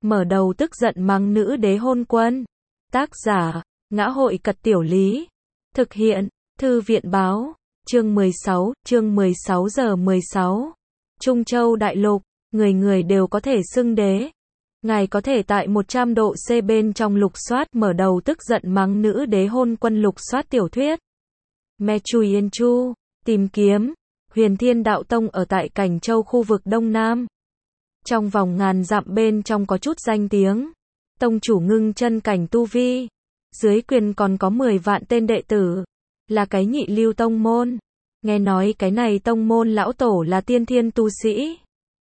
mở đầu tức giận mắng nữ đế hôn quân. Tác giả, Ngã hội Cật Tiểu Lý. Thực hiện, Thư viện Báo. Chương 16 giờ 16. Trung Châu Đại Lục, người người đều có thể xưng đế. Ngài có thể tại 100 độ C bên trong lục soát mở đầu tức giận mắng nữ đế hôn quân lục soát tiểu thuyết. Me Chui Yên Chu, tìm kiếm, Huyền Thiên Đạo Tông ở tại Cảnh Châu khu vực Đông Nam. Trong vòng ngàn dặm bên trong có chút danh tiếng. Tông chủ ngưng chân cảnh tu vi. Dưới quyền còn có 10 vạn tên đệ tử. Là cái nhị lưu tông môn. Nghe nói cái này tông môn lão tổ là tiên thiên tu sĩ.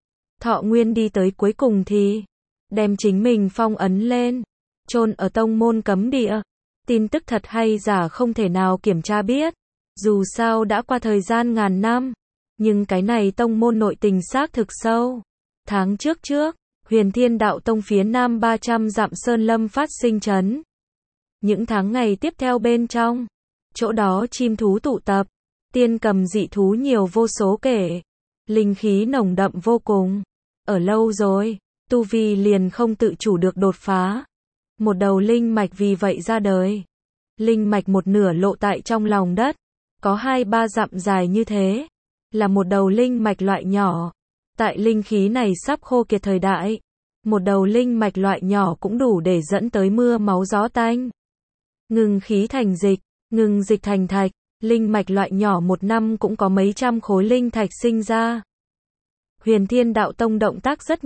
Thọ nguyên đi tới cuối cùng thì đem chính mình phong ấn lên, chôn ở tông môn cấm địa. Tin tức thật hay giả không thể nào kiểm tra biết. Dù sao đã qua thời gian ngàn năm, nhưng cái này tông môn nội tình xác thực sâu. Tháng trước, Huyền Thiên Đạo Tông phía nam 300 dặm sơn lâm phát sinh chấn. Những tháng ngày tiếp theo bên trong, chỗ đó chim thú tụ tập, tiên cầm dị thú nhiều vô số kể, linh khí nồng đậm vô cùng. Ở lâu rồi, tu vi liền không tự chủ được đột phá. Một đầu linh mạch vì vậy ra đời. Linh mạch một nửa lộ tại trong lòng đất, có 2-3 dặm dài như thế, là một đầu linh mạch loại nhỏ. Tại linh khí này sắp khô kiệt thời đại, một đầu linh mạch loại nhỏ cũng đủ để dẫn tới mưa máu gió tanh. Ngừng khí thành dịch, ngừng dịch thành thạch, linh mạch loại nhỏ một năm cũng có mấy trăm khối linh thạch sinh ra. Huyền Thiên Đạo Tông động tác rất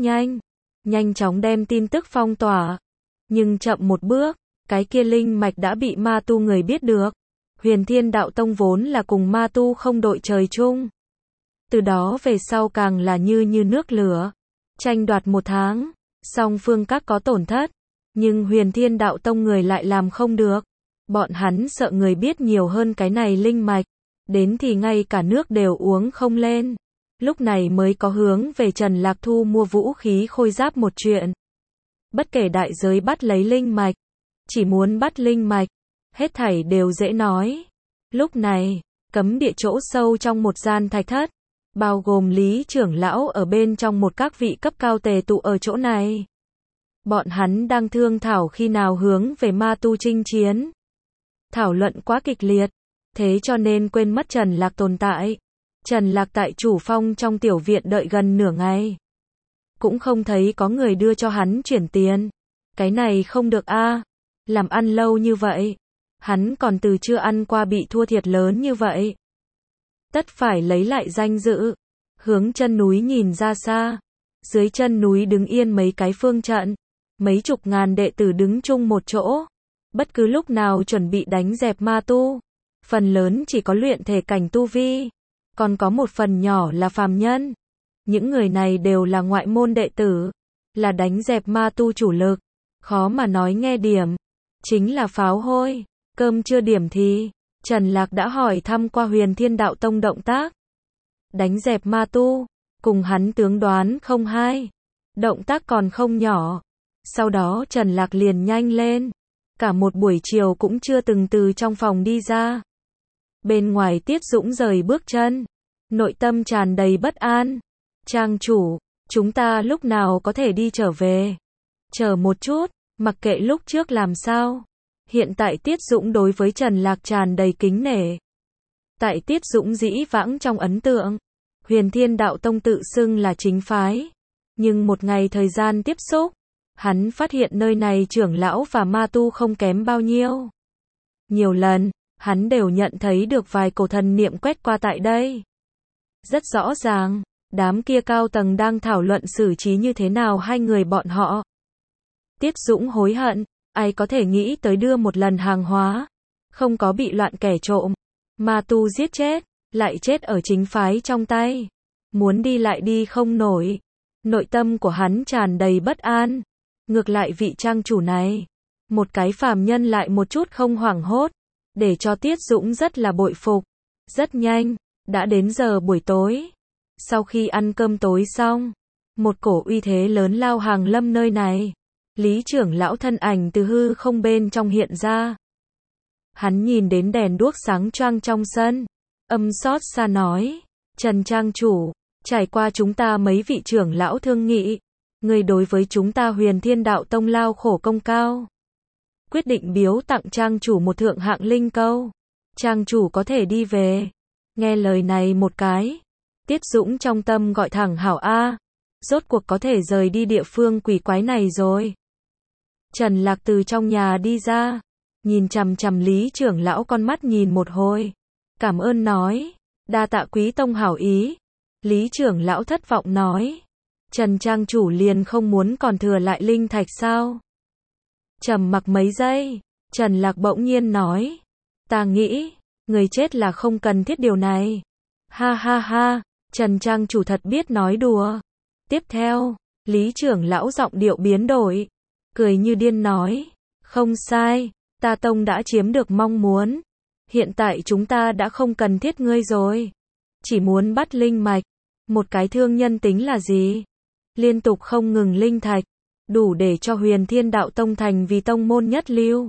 nhanh chóng đem tin tức phong tỏa. Nhưng chậm một bước, cái kia linh mạch đã bị ma tu người biết được. Huyền Thiên Đạo Tông vốn là cùng ma tu không đội trời chung. Từ đó về sau càng là như nước lửa. Tranh đoạt một tháng, song phương các có tổn thất. Nhưng Huyền Thiên Đạo Tông người lại làm không được. Bọn hắn sợ người biết nhiều hơn cái này linh mạch. Đến thì ngay cả nước đều uống không lên. Lúc này mới có hướng về Trần Lạc Thu mua vũ khí khôi giáp một chuyện. Bất kể đại giới bắt lấy linh mạch. Chỉ muốn bắt linh mạch. Hết thảy đều dễ nói. Lúc này, cấm địa chỗ sâu trong một gian thạch thất. Bao gồm Lý trưởng lão ở bên trong một các vị cấp cao tề tụ ở chỗ này. Bọn hắn đang thương thảo khi nào hướng về ma tu chinh chiến. Thảo luận quá kịch liệt. Thế cho nên quên mất Trần Lạc tồn tại. Trần Lạc tại chủ phong trong tiểu viện đợi gần nửa ngày. Cũng không thấy có người đưa cho hắn chuyển tiền. Cái này không được a. Làm ăn lâu như vậy. Hắn còn từ chưa ăn qua bị thua thiệt lớn như vậy. Tất phải lấy lại danh dự. Hướng chân núi nhìn ra xa. Dưới chân núi đứng yên mấy cái phương trận. Mấy chục ngàn đệ tử đứng chung một chỗ. Bất cứ lúc nào chuẩn bị đánh dẹp ma tu. Phần lớn chỉ có luyện thể cảnh tu vi. Còn có một phần nhỏ là phàm nhân. Những người này đều là ngoại môn đệ tử. Là đánh dẹp ma tu chủ lực. Khó mà nói nghe điểm. Chính là pháo hôi. Cơm chưa điểm thì Trần Lạc đã hỏi thăm qua Huyền Thiên Đạo Tông động tác. Đánh dẹp ma tu. Cùng hắn tướng đoán không hai. Động tác còn không nhỏ. Sau đó Trần Lạc liền nhanh lên. Cả một buổi chiều cũng chưa từng từ trong phòng đi ra. Bên ngoài Tiết Dũng rời bước chân. Nội tâm tràn đầy bất an. Trang chủ, chúng ta lúc nào có thể đi trở về? Chờ một chút, mặc kệ lúc trước làm sao. Hiện tại Tiết Dũng đối với Trần Lạc tràn đầy kính nể. Tại Tiết Dũng dĩ vãng trong ấn tượng, Huyền Thiên Đạo Tông tự xưng là chính phái. Nhưng một ngày thời gian tiếp xúc, hắn phát hiện nơi này trưởng lão và ma tu không kém bao nhiêu. Nhiều lần, hắn đều nhận thấy được vài cổ thần niệm quét qua tại đây. Rất rõ ràng, đám kia cao tầng đang thảo luận xử trí như thế nào hai người bọn họ. Tiết Dũng hối hận, ai có thể nghĩ tới đưa một lần hàng hóa, không có bị loạn kẻ trộm, ma tu giết chết, lại chết ở chính phái trong tay. Muốn đi lại đi không nổi. Nội tâm của hắn tràn đầy bất an. Ngược lại vị trang chủ này, một cái phàm nhân lại một chút không hoảng hốt, để cho Tiết Dũng rất là bội phục. Rất nhanh, đã đến giờ buổi tối. Sau khi ăn cơm tối xong, một cổ uy thế lớn lao hàng lâm nơi này. Lý trưởng lão thân ảnh từ hư không bên trong hiện ra. Hắn nhìn đến đèn đuốc sáng choang trong sân, âm xót xa nói, Trần trang chủ, trải qua chúng ta mấy vị trưởng lão thương nghị, Ngươi đối với chúng ta Huyền Thiên Đạo Tông lao khổ công cao. Quyết định biếu tặng trang chủ một thượng hạng linh câu. Trang chủ có thể đi về. Nghe lời này một cái. Tiết Dũng trong tâm gọi thẳng hảo a. Rốt cuộc có thể rời đi địa phương quỷ quái này rồi. Trần Lạc từ trong nhà đi ra. Nhìn chằm chằm Lý trưởng lão con mắt nhìn một hồi. Cảm ơn nói. Đa tạ quý tông hảo ý. Lý trưởng lão thất vọng nói. Trần trang chủ liền không muốn còn thừa lại linh thạch sao? Trầm mặc mấy giây. Trần Lạc bỗng nhiên nói. Ta nghĩ, người chết là không cần thiết điều này. Ha ha ha, Trần trang chủ thật biết nói đùa. Tiếp theo, Lý trưởng lão giọng điệu biến đổi. Cười như điên nói. Không sai, ta tông đã chiếm được mong muốn. Hiện tại chúng ta đã không cần thiết ngươi rồi. Chỉ muốn bắt linh mạch. Một cái thương nhân tính là gì? Liên tục không ngừng linh thạch. Đủ để cho Huyền Thiên Đạo Tông thành vì tông môn nhất lưu.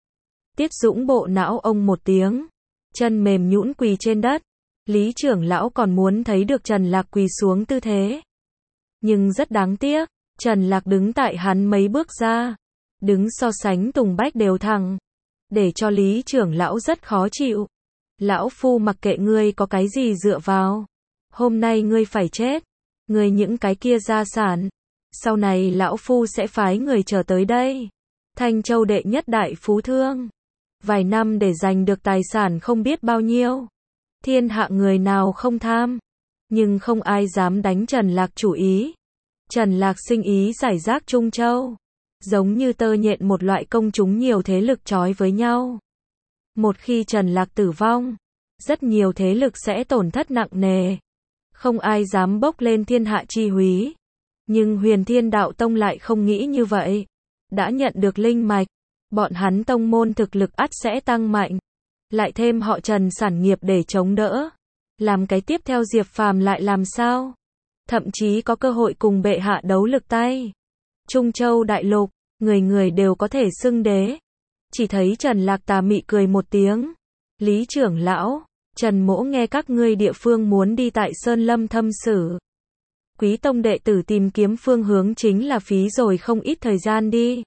Tiết Dũng bộ não ông một tiếng. Chân mềm nhũn quỳ trên đất. Lý trưởng lão còn muốn thấy được Trần Lạc quỳ xuống tư thế. Nhưng rất đáng tiếc. Trần Lạc đứng tại hắn mấy bước ra. Đứng so sánh Tùng Bách đều thẳng. Để cho Lý trưởng lão rất khó chịu. Lão phu mặc kệ ngươi có cái gì dựa vào. Hôm nay ngươi phải chết. Ngươi những cái kia gia sản. Sau này lão phu sẽ phái người trở tới đây. Thanh Châu đệ nhất đại phú thương. Vài năm để giành được tài sản không biết bao nhiêu. Thiên hạ người nào không tham. Nhưng không ai dám đánh Trần Lạc chủ ý. Trần Lạc sinh ý giải rác Trung Châu. Giống như tơ nhện một loại công chúng nhiều thế lực trói với nhau. Một khi Trần Lạc tử vong, rất nhiều thế lực sẽ tổn thất nặng nề. Không ai dám bốc lên thiên hạ chi húy. Nhưng Huyền Thiên Đạo Tông lại không nghĩ như vậy. Đã nhận được linh mạch, bọn hắn tông môn thực lực ắt sẽ tăng mạnh. Lại thêm họ Trần sản nghiệp để chống đỡ. Làm cái tiếp theo Diệp Phàm lại làm sao? Thậm chí có cơ hội cùng bệ hạ đấu lực tay. Trung Châu đại lục, người người đều có thể xưng đế. Chỉ thấy Trần Lạc tà mị cười một tiếng. Lý trưởng lão, Trần mỗ nghe các ngươi địa phương muốn đi tại Sơn Lâm thâm sử. Quý tông đệ tử tìm kiếm phương hướng chính là phí rồi không ít thời gian đi.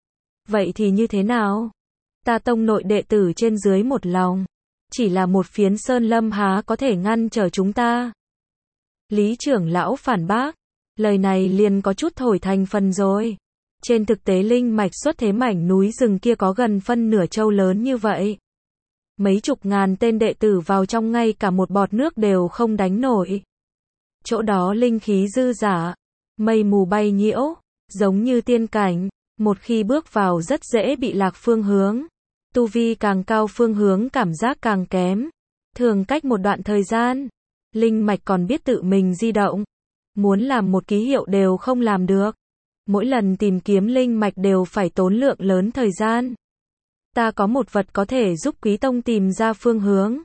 Vậy thì như thế nào? Ta tông nội đệ tử trên dưới một lòng. Chỉ là một phiến Sơn Lâm há có thể ngăn trở chúng ta. Lý trưởng lão phản bác. Lời này liền có chút thổi thành phần rồi. Trên thực tế linh mạch xuất thế mảnh núi rừng kia có gần phân nửa châu lớn như vậy. Mấy chục ngàn tên đệ tử vào trong ngay cả một bọt nước đều không đánh nổi. Chỗ đó linh khí dư dả, mây mù bay nhiễu, giống như tiên cảnh, một khi bước vào rất dễ bị lạc phương hướng. Tu vi càng cao phương hướng cảm giác càng kém. Thường cách một đoạn thời gian, linh mạch còn biết tự mình di động. Muốn làm một ký hiệu đều không làm được. Mỗi lần tìm kiếm linh mạch đều phải tốn lượng lớn thời gian. Ta có một vật có thể giúp quý tông tìm ra phương hướng.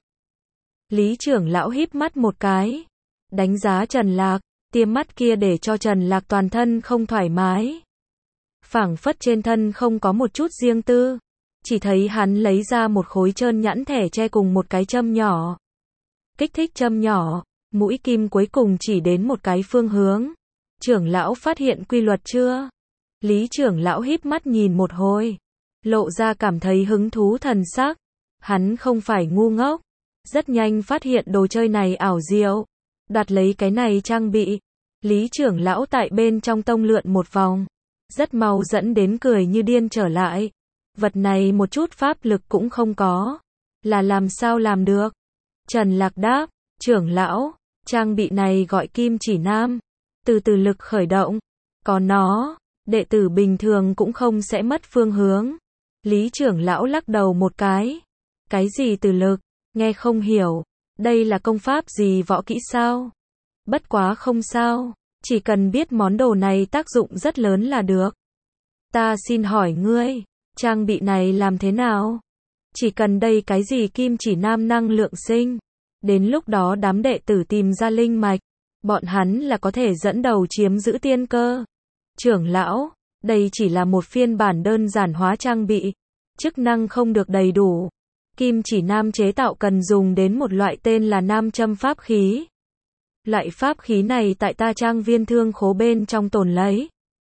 Lý trưởng lão híp mắt một cái. Đánh giá Trần Lạc, tiêm mắt kia để cho Trần Lạc toàn thân không thoải mái. Phảng phất trên thân không có một chút riêng tư. Chỉ thấy hắn lấy ra một khối trơn nhẵn thẻ tre cùng một cái châm nhỏ. Kích thích châm nhỏ, mũi kim cuối cùng chỉ đến một cái phương hướng. Trưởng lão phát hiện quy luật chưa? Lý trưởng lão híp mắt nhìn một hồi. Lộ ra cảm thấy hứng thú thần sắc. Hắn không phải ngu ngốc. Rất nhanh phát hiện đồ chơi này ảo diệu. Đặt lấy cái này trang bị. Lý trưởng lão tại bên trong tông lượn một vòng. Rất mau dẫn đến cười như điên trở lại. Vật này một chút pháp lực cũng không có. Là làm sao làm được? Trần Lạc đáp, trưởng lão, trang bị này gọi kim chỉ nam. Từ từ lực khởi động. Có nó, đệ tử bình thường cũng không sẽ mất phương hướng. Lý trưởng lão lắc đầu một cái. Cái gì từ lực? Nghe không hiểu. Đây là công pháp gì võ kỹ sao? Bất quá không sao. Chỉ cần biết món đồ này tác dụng rất lớn là được. Ta xin hỏi ngươi, trang bị này làm thế nào? Chỉ cần đây cái gì kim chỉ nam năng lượng sinh. Đến lúc đó đám đệ tử tìm ra linh mạch. Bọn hắn là có thể dẫn đầu chiếm giữ tiên cơ. Trưởng lão, đây chỉ là một phiên bản đơn giản hóa trang bị. Chức năng không được đầy đủ. Kim chỉ nam chế tạo cần dùng đến một loại tên là nam châm pháp khí. Loại pháp khí này tại ta trang viên thương khố bên trong tồn lấy.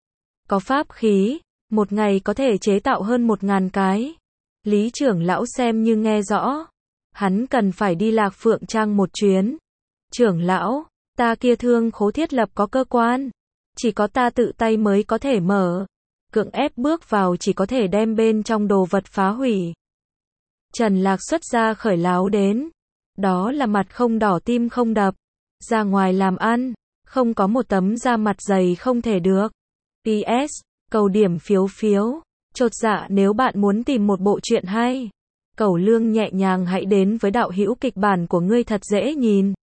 có pháp khí, một ngày có thể chế tạo hơn 1000 cái. Lý trưởng lão xem như nghe rõ. Hắn cần phải đi Lạc Phượng Trang một chuyến. Trưởng lão, ta kia Thương Khố thiết lập có cơ quan. Chỉ có ta tự tay mới có thể mở. Cưỡng ép bước vào chỉ có thể đem bên trong đồ vật phá hủy. Trần Lạc xuất ra khởi láo đến. Đó là mặt không đỏ tim không đập. Ra ngoài làm ăn, không có một tấm da mặt dày không thể được. PS, cầu điểm phiếu phiếu. Chột dạ nếu bạn muốn tìm một bộ truyện hay. Cẩu Lương nhẹ nhàng hãy đến với đạo hữu kịch bản của ngươi thật dễ nhìn.